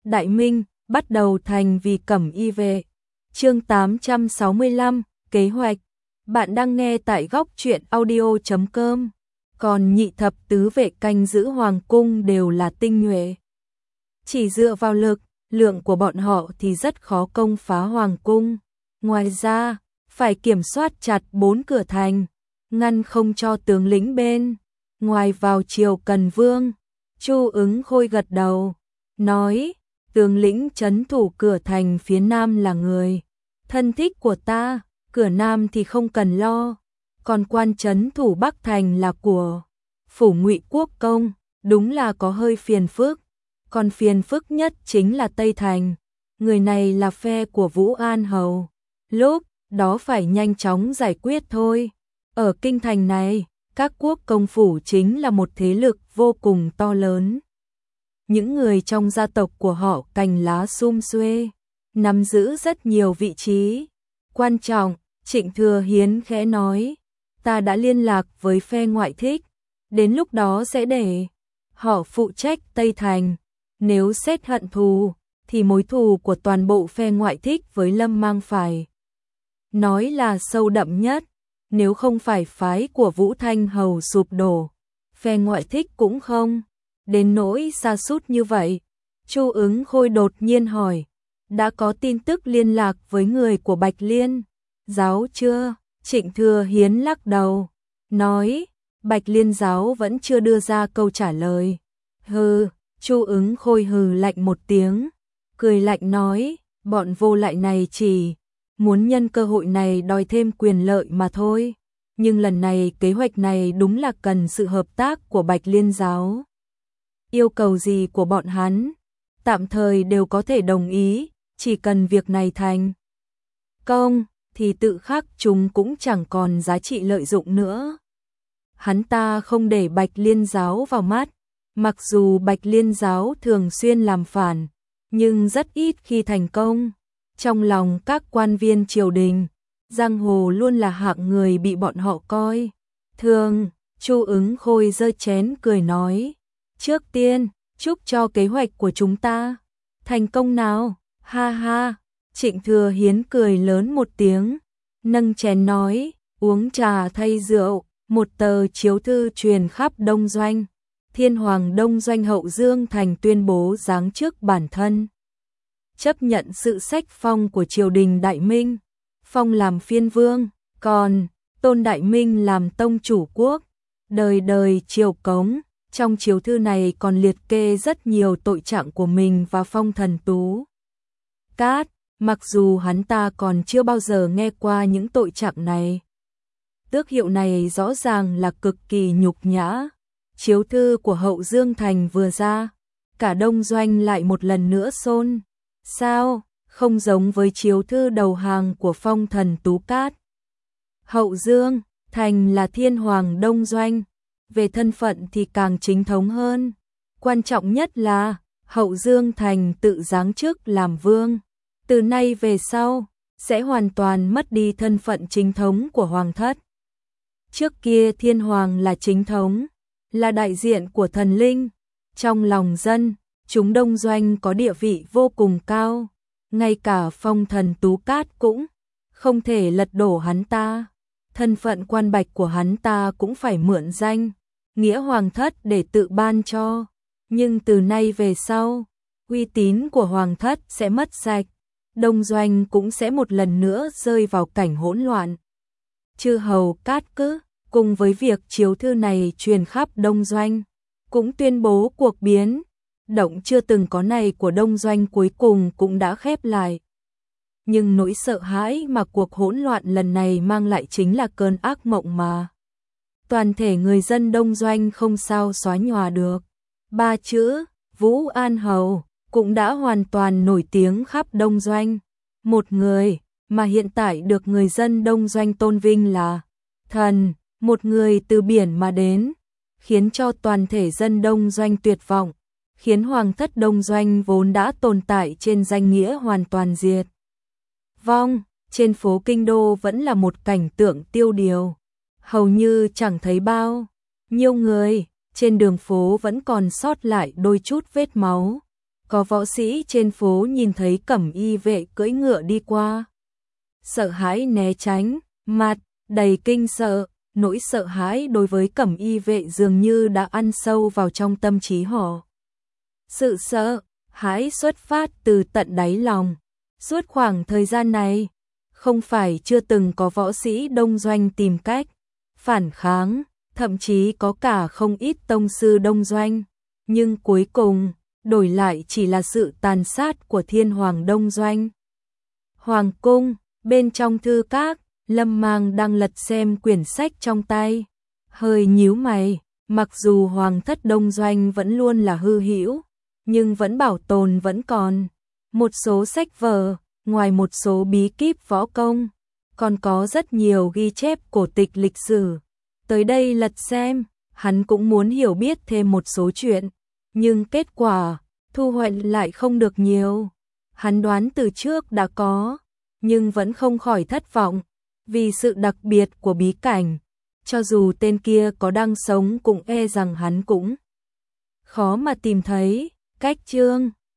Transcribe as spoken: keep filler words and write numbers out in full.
Đại Minh, bắt đầu thành vì cẩm y vệ. Chương tám trăm sáu mươi lăm, kế hoạch. Bạn đang nghe tại góc truyện audio chấm com. Còn nhị thập tứ vệ canh giữ hoàng cung đều là tinh nhuệ. Chỉ dựa vào lực, lượng của bọn họ thì rất khó công phá hoàng cung. Ngoài ra, phải kiểm soát chặt bốn cửa thành, ngăn không cho tướng lĩnh bên ngoài vào triều Cần Vương. Chu Ứng Khôi gật đầu, nói, tướng lĩnh trấn thủ cửa thành phía nam là người thân thích của ta, cửa nam thì không cần lo, còn quan trấn thủ bắc thành là của phủ Ngụy Quốc công, đúng là có hơi phiền phức, còn phiền phức nhất chính là Tây Thành, người này là phe của Vũ An Hầu, lúc đó phải nhanh chóng giải quyết thôi. Ở kinh thành này, các quốc công phủ chính là một thế lực vô cùng to lớn. Những người trong gia tộc của họ cành lá sum xuê, nắm giữ rất nhiều vị trí quan trọng. Trịnh Thừa Hiến khẽ nói, ta đã liên lạc với phe ngoại thích, đến lúc đó sẽ để họ phụ trách Tây Thành. Nếu xét hận thù, thì mối thù của toàn bộ phe ngoại thích với Lâm Mang phải nói là sâu đậm nhất. Nếu không phải phái của Vũ Thanh Hầu sụp đổ, phe ngoại thích cũng không đến nỗi sa sút như vậy. Chu Ứng Khôi đột nhiên hỏi, đã có tin tức liên lạc với người của Bạch Liên giáo chưa? Trịnh Thừa Hiến lắc đầu, nói, Bạch Liên giáo vẫn chưa đưa ra câu trả lời. Hừ, Chu Ứng Khôi hừ lạnh một tiếng, cười lạnh nói, bọn vô lại này chỉ muốn nhân cơ hội này đòi thêm quyền lợi mà thôi. Nhưng lần này kế hoạch này đúng là cần sự hợp tác của Bạch Liên giáo. Yêu cầu gì của bọn hắn, tạm thời đều có thể đồng ý, chỉ cần việc này thành công, thì tự khắc chúng cũng chẳng còn giá trị lợi dụng nữa. Hắn ta không để Bạch Liên giáo vào mắt, mặc dù Bạch Liên giáo thường xuyên làm phản, nhưng rất ít khi thành công. Trong lòng các quan viên triều đình, giang hồ luôn là hạng người bị bọn họ coi thường. Chu Ứng Khôi giơ chén cười nói, trước tiên, chúc cho kế hoạch của chúng ta thành công nào. Ha ha. Trịnh Thừa Hiến cười lớn một tiếng, nâng chén nói, uống trà thay rượu. Một tờ chiếu thư truyền khắp Đông Doanh. Thiên Hoàng Đông Doanh Hậu Dương Thành tuyên bố giáng chức bản thân, chấp nhận sự sách phong của triều đình Đại Minh, phong làm phiên vương, còn tôn Đại Minh làm tông chủ quốc, đời đời triều cống. Trong chiếu thư này còn liệt kê rất nhiều tội trạng của mình và Phong Thần Tú Cát, mặc dù hắn ta còn chưa bao giờ nghe qua những tội trạng này. Tước hiệu này rõ ràng là cực kỳ nhục nhã. Chiếu thư của Hậu Dương Thành vừa ra, cả Đông Doanh lại một lần nữa xôn xao, không giống với chiếu thư đầu hàng của Phong Thần Tú Cát. Hậu Dương Thành là thiên hoàng Đông Doanh, về thân phận thì càng chính thống hơn. Quan trọng nhất là Hậu Dương Thành tự giáng chức làm vương, từ nay về sau sẽ hoàn toàn mất đi thân phận chính thống của hoàng thất. Trước kia thiên hoàng là chính thống, là đại diện của thần linh, trong lòng dân, chúng Đông Doanh có địa vị vô cùng cao, ngay cả Phong Thần Tú Cát cũng không thể lật đổ hắn ta. Thân phận quan bạch của hắn ta cũng phải mượn danh nghĩa hoàng thất để tự ban cho, nhưng từ nay về sau, uy tín của hoàng thất sẽ mất sạch, Đông Doanh cũng sẽ một lần nữa rơi vào cảnh hỗn loạn. Chư hầu Cát Cứ cùng với việc chiếu thư này truyền khắp Đông Doanh, cũng tuyên bố cuộc biến động chưa từng có này của Đông Doanh cuối cùng cũng đã khép lại. Nhưng nỗi sợ hãi mà cuộc hỗn loạn lần này mang lại chính là cơn ác mộng mà toàn thể người dân Đông Doanh không sao xóa nhòa được. Ba chữ Vũ An Hầu cũng đã hoàn toàn nổi tiếng khắp Đông Doanh. Một người mà hiện tại được người dân Đông Doanh tôn vinh là thần, một người từ biển mà đến, khiến cho toàn thể dân Đông Doanh tuyệt vọng, khiến hoàng thất Đông Doanh vốn đã tồn tại trên danh nghĩa hoàn toàn diệt vong. Trên phố Kinh Đô vẫn là một cảnh tượng tiêu điều, hầu như chẳng thấy bao nhiêu người, trên đường phố vẫn còn sót lại đôi chút vết máu, có võ sĩ trên phố nhìn thấy cẩm y vệ cưỡi ngựa đi qua. Sợ hãi né tránh, mặt đầy kinh sợ, nỗi sợ hãi đối với cẩm y vệ dường như đã ăn sâu vào trong tâm trí họ. Sự sợ hãi xuất phát từ tận đáy lòng. Suốt khoảng thời gian này, không phải chưa từng có võ sĩ đông doanh tìm cách phản kháng, thậm chí có cả không ít tông sư đông doanh, nhưng cuối cùng đổi lại chỉ là sự tàn sát của thiên hoàng đông doanh. Hoàng cung, bên trong thư các, Lâm Mang đang lật xem quyển sách trong tay, hơi nhíu mày, mặc dù hoàng thất đông doanh vẫn luôn là hư hữu, nhưng vẫn bảo tồn vẫn còn một số sách vở, ngoài một số bí kíp võ công, còn có rất nhiều ghi chép cổ tịch lịch sử. Tới đây lật xem, hắn cũng muốn hiểu biết thêm một số chuyện, nhưng kết quả, thu hoạch lại không được nhiều. Hắn đoán từ trước đã có, nhưng vẫn không khỏi thất vọng, vì sự đặc biệt của bí cảnh, cho dù tên kia có đang sống cũng e rằng hắn cũng khó mà tìm thấy. Cách chương